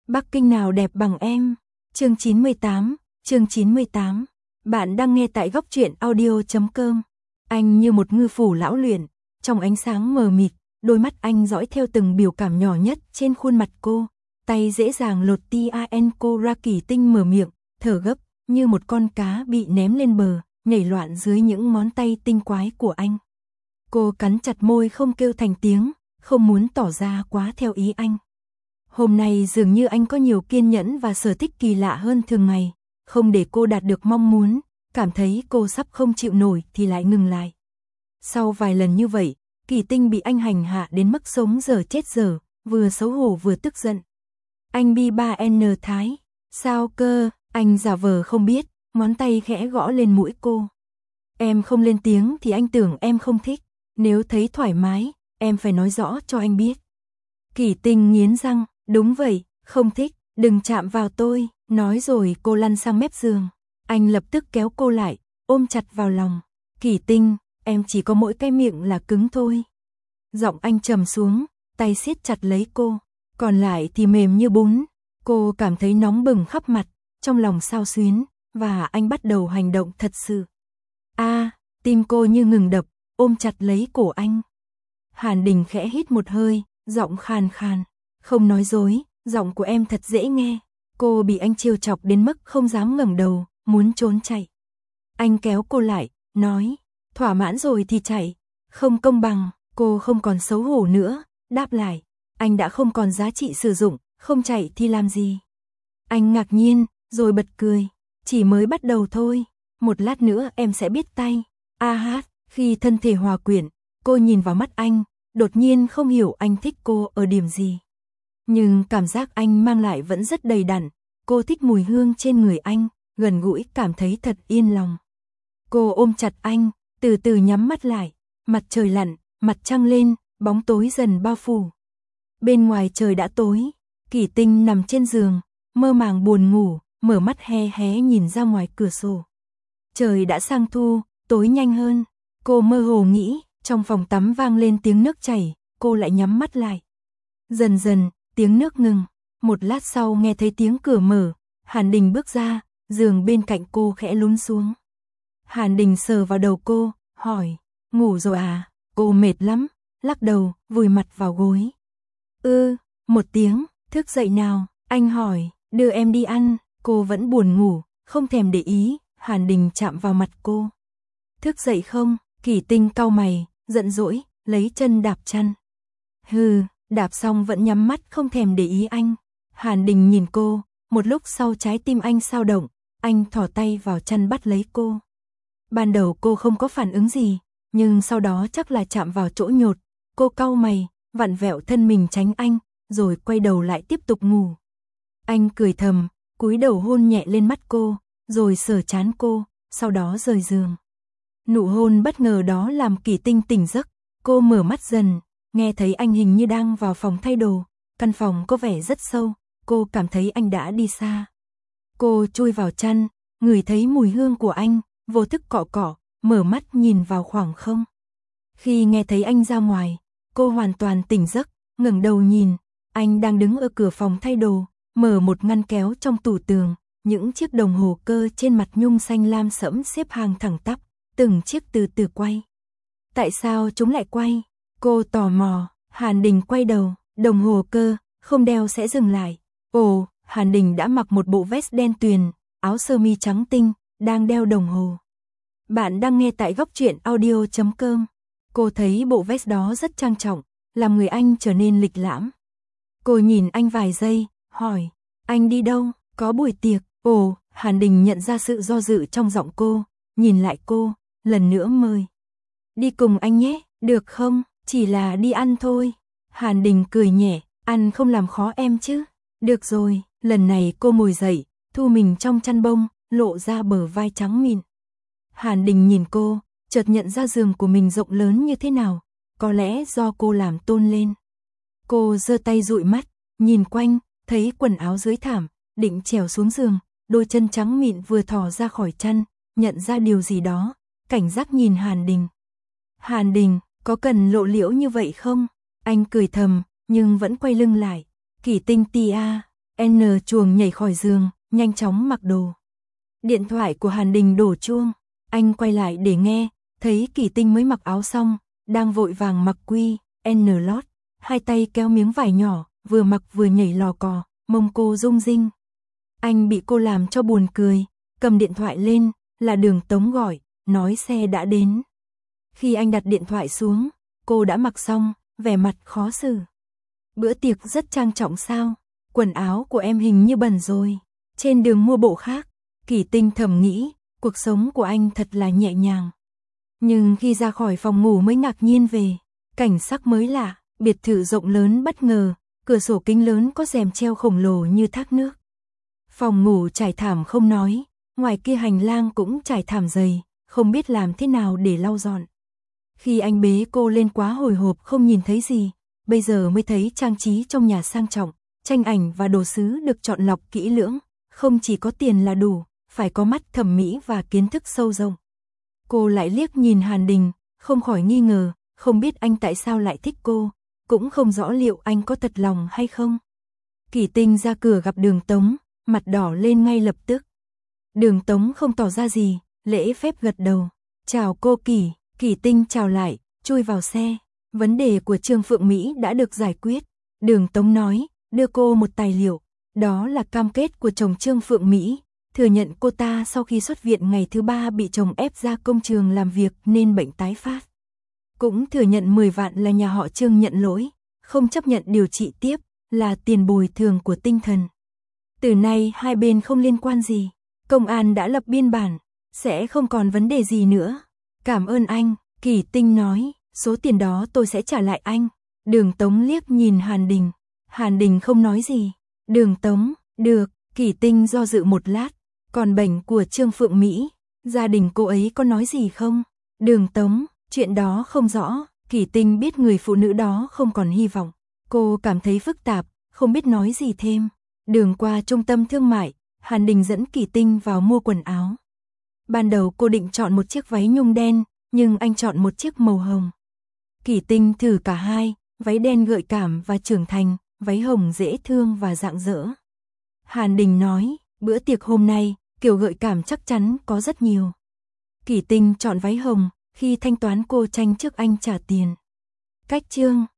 Bắc Kinh nào đẹp bằng em. Chương 98. Bạn đang nghe tại góc truyện audio.com. Anh như một ngư phủ lão luyện, trong ánh sáng mờ mịt, đôi mắt anh dõi theo từng biểu cảm nhỏ nhất trên khuôn mặt cô, tay dễ dàng lột tian cô ra. Kỳ Tinh mở miệng, thở gấp, như một con cá bị ném lên bờ, nhảy loạn dưới những ngón tay tinh quái của anh. Cô cắn chặt môi không kêu thành tiếng, không muốn tỏ ra quá theo ý anh. Hôm nay dường như anh có nhiều kiên nhẫn và sở thích kỳ lạ hơn thường ngày, không để cô đạt được mong muốn, cảm thấy cô sắp không chịu nổi thì lại ngừng lại. Sau vài lần như vậy, Kỳ Tinh bị anh hành hạ đến mức sống dở chết dở, vừa xấu hổ vừa tức giận. Anh bi 3N Thái, sao cơ, anh giả vờ không biết, ngón tay khẽ gõ lên mũi cô. Em không lên tiếng thì anh tưởng em không thích, nếu thấy thoải mái, em phải nói rõ cho anh biết. Kỳ Tinh nghiến răng, đúng vậy, không thích, đừng chạm vào tôi, nói rồi cô lăn sang mép giường. Anh lập tức kéo cô lại, ôm chặt vào lòng. Kỳ Tinh, em chỉ có mỗi cái miệng là cứng thôi. Giọng anh trầm xuống, tay siết chặt lấy cô, còn lại thì mềm như bún. Cô cảm thấy nóng bừng khắp mặt, trong lòng xao xuyến, và anh bắt đầu hành động thật sự. Tim cô như ngừng đập, ôm chặt lấy cổ anh. Hàn Đình khẽ hít một hơi, giọng khàn khàn, không nói dối, giọng của em thật dễ nghe. Cô bị anh trêu chọc đến mức không dám ngẩng đầu, muốn trốn chạy. Anh kéo cô lại, nói, thỏa mãn rồi thì chạy, không công bằng. Cô không còn xấu hổ nữa, đáp lại, anh đã không còn giá trị sử dụng, không chạy thì làm gì. Anh ngạc nhiên, rồi bật cười, chỉ mới bắt đầu thôi, một lát nữa em sẽ biết tay. Khi thân thể hòa quyện, cô nhìn vào mắt anh, đột nhiên không hiểu anh thích cô ở điểm gì. Nhưng cảm giác anh mang lại vẫn rất đầy đặn, cô thích mùi hương trên người anh, gần gũi cảm thấy thật yên lòng. Cô ôm chặt anh, từ từ nhắm mắt lại, mặt trời lặn, mặt trăng lên, bóng tối dần bao phủ. Bên ngoài trời đã tối, Kỳ Tinh nằm trên giường, mơ màng buồn ngủ, mở mắt hé hé nhìn ra ngoài cửa sổ. Trời đã sang thu, tối nhanh hơn, cô mơ hồ nghĩ, trong phòng tắm vang lên tiếng nước chảy, cô lại nhắm mắt lại. Dần dần, tiếng nước ngừng, một lát sau nghe thấy tiếng cửa mở, Hàn Đình bước ra, giường bên cạnh cô khẽ lún xuống. Hàn Đình sờ vào đầu cô, hỏi, ngủ rồi à? Cô mệt lắm, lắc đầu, vùi mặt vào gối. Một tiếng, thức dậy nào, anh hỏi, đưa em đi ăn. Cô vẫn buồn ngủ, không thèm để ý, Hàn Đình chạm vào mặt cô. Thức dậy không? Kỳ Tinh cau mày, giận dỗi, lấy chân đạp chăn. Đạp xong vẫn nhắm mắt không thèm để ý anh. Hàn Đình nhìn cô, một lúc sau trái tim anh xao động, anh thò tay vào chăn bắt lấy cô. Ban đầu cô không có phản ứng gì, nhưng sau đó chắc là chạm vào chỗ nhột, cô cau mày, vặn vẹo thân mình tránh anh, rồi quay đầu lại tiếp tục ngủ. Anh cười thầm, cúi đầu hôn nhẹ lên mắt cô, rồi sờ trán cô, sau đó rời giường. Nụ hôn bất ngờ đó làm Kỳ Tinh tỉnh giấc, cô mở mắt dần, nghe thấy anh hình như đang vào phòng thay đồ, căn phòng có vẻ rất sâu, cô cảm thấy anh đã đi xa. Cô chui vào chăn, ngửi thấy mùi hương của anh, vô thức cọ cọ, mở mắt nhìn vào khoảng không. Khi nghe thấy anh ra ngoài, cô hoàn toàn tỉnh giấc, ngẩng đầu nhìn, anh đang đứng ở cửa phòng thay đồ, mở một ngăn kéo trong tủ tường, những chiếc đồng hồ cơ trên mặt nhung xanh lam sẫm xếp hàng thẳng tắp, từng chiếc từ từ quay. Tại sao chúng lại quay? Cô tò mò. Hàn Đình quay đầu, đồng hồ cơ, không đeo sẽ dừng lại. Hàn Đình đã mặc một bộ vest đen tuyền, áo sơ mi trắng tinh, đang đeo đồng hồ. Bạn đang nghe tại góc truyện audio.com. Cô thấy bộ vest đó rất trang trọng, làm người anh trở nên lịch lãm. Cô nhìn anh vài giây, hỏi, anh đi đâu? Có buổi tiệc. Hàn Đình nhận ra sự do dự trong giọng cô, nhìn lại cô, lần nữa mời. Đi cùng anh nhé, được không? Chỉ là đi ăn thôi. Hàn Đình cười nhẹ, ăn không làm khó em chứ. Được rồi, lần này cô ngồi dậy, thu mình trong chăn bông, lộ ra bờ vai trắng mịn. Hàn Đình nhìn cô, chợt nhận ra giường của mình rộng lớn như thế nào, có lẽ do cô làm tôn lên. Cô giơ tay dụi mắt, nhìn quanh, thấy quần áo dưới thảm, định trèo xuống giường, đôi chân trắng mịn vừa thò ra khỏi chăn, nhận ra điều gì đó, cảnh giác nhìn Hàn Đình. Hàn Đình, có cần lộ liễu như vậy không? Anh cười thầm, nhưng vẫn quay lưng lại. Kỳ Tinh tia, N chuồng nhảy khỏi giường, nhanh chóng mặc đồ. Điện thoại của Hàn Đình đổ chuông, anh quay lại để nghe, thấy Kỳ Tinh mới mặc áo xong, đang vội vàng mặc quy, N lót, hai tay kéo miếng vải nhỏ, vừa mặc vừa nhảy lò cò, mông cô rung rinh. Anh bị cô làm cho buồn cười, cầm điện thoại lên, là Đường Tống gọi, nói xe đã đến. Khi anh đặt điện thoại xuống, cô đã mặc xong, vẻ mặt khó xử. Bữa tiệc rất trang trọng sao? Quần áo của em hình như bẩn rồi. Trên đường mua bộ khác. Kỳ Tinh thầm nghĩ, cuộc sống của anh thật là nhẹ nhàng. Nhưng khi ra khỏi phòng ngủ mới ngạc nhiên về. Cảnh sắc mới lạ, biệt thự rộng lớn bất ngờ, cửa sổ kính lớn có rèm treo khổng lồ như thác nước. Phòng ngủ trải thảm không nói, ngoài kia hành lang cũng trải thảm dày, không biết làm thế nào để lau dọn. Khi anh bế cô lên quá hồi hộp không nhìn thấy gì, bây giờ mới thấy trang trí trong nhà sang trọng, tranh ảnh và đồ sứ được chọn lọc kỹ lưỡng, không chỉ có tiền là đủ, phải có mắt thẩm mỹ và kiến thức sâu rộng. Cô lại liếc nhìn Hàn Đình, không khỏi nghi ngờ, không biết anh tại sao lại thích cô, cũng không rõ liệu anh có thật lòng hay không. Kỳ Tinh ra cửa gặp Đường Tống, mặt đỏ lên ngay lập tức. Đường Tống không tỏ ra gì, lễ phép gật đầu. Chào cô Kỳ, Kỳ Tinh chào lại, chui vào xe. Vấn đề của Trương Phượng Mỹ đã được giải quyết. Đường Tống nói, đưa cô một tài liệu. Đó là cam kết của chồng Trương Phượng Mỹ, thừa nhận cô ta sau khi xuất viện ngày thứ 3 bị chồng ép ra công trường làm việc nên bệnh tái phát. Cũng thừa nhận 10 vạn là nhà họ Trương nhận lỗi, không chấp nhận điều trị tiếp, là tiền bồi thường của tinh thần. Từ nay hai bên không liên quan gì, công an đã lập biên bản, sẽ không còn vấn đề gì nữa. Cảm ơn anh, Kỳ Tinh nói, số tiền đó tôi sẽ trả lại anh. Đường Tống liếc nhìn Hàn Đình, Hàn Đình không nói gì. Đường Tống, được, Kỳ Tinh do dự một lát, còn bệnh của Trương Phượng Mỹ, gia đình cô ấy có nói gì không? Đường Tống, chuyện đó không rõ, Kỳ Tinh biết người phụ nữ đó không còn hy vọng. Cô cảm thấy phức tạp, không biết nói gì thêm. Đường qua trung tâm thương mại, Hàn Đình dẫn Kỳ Tinh vào mua quần áo. Ban đầu cô định chọn một chiếc váy nhung đen, nhưng anh chọn một chiếc màu hồng. Kỳ Tinh thử cả hai, váy đen gợi cảm và trưởng thành, váy hồng dễ thương và rạng rỡ. Hàn Đình nói, bữa tiệc hôm nay, kiểu gợi cảm chắc chắn có rất nhiều. Kỳ Tinh chọn váy hồng, khi thanh toán cô tranh trước anh trả tiền. Cách chương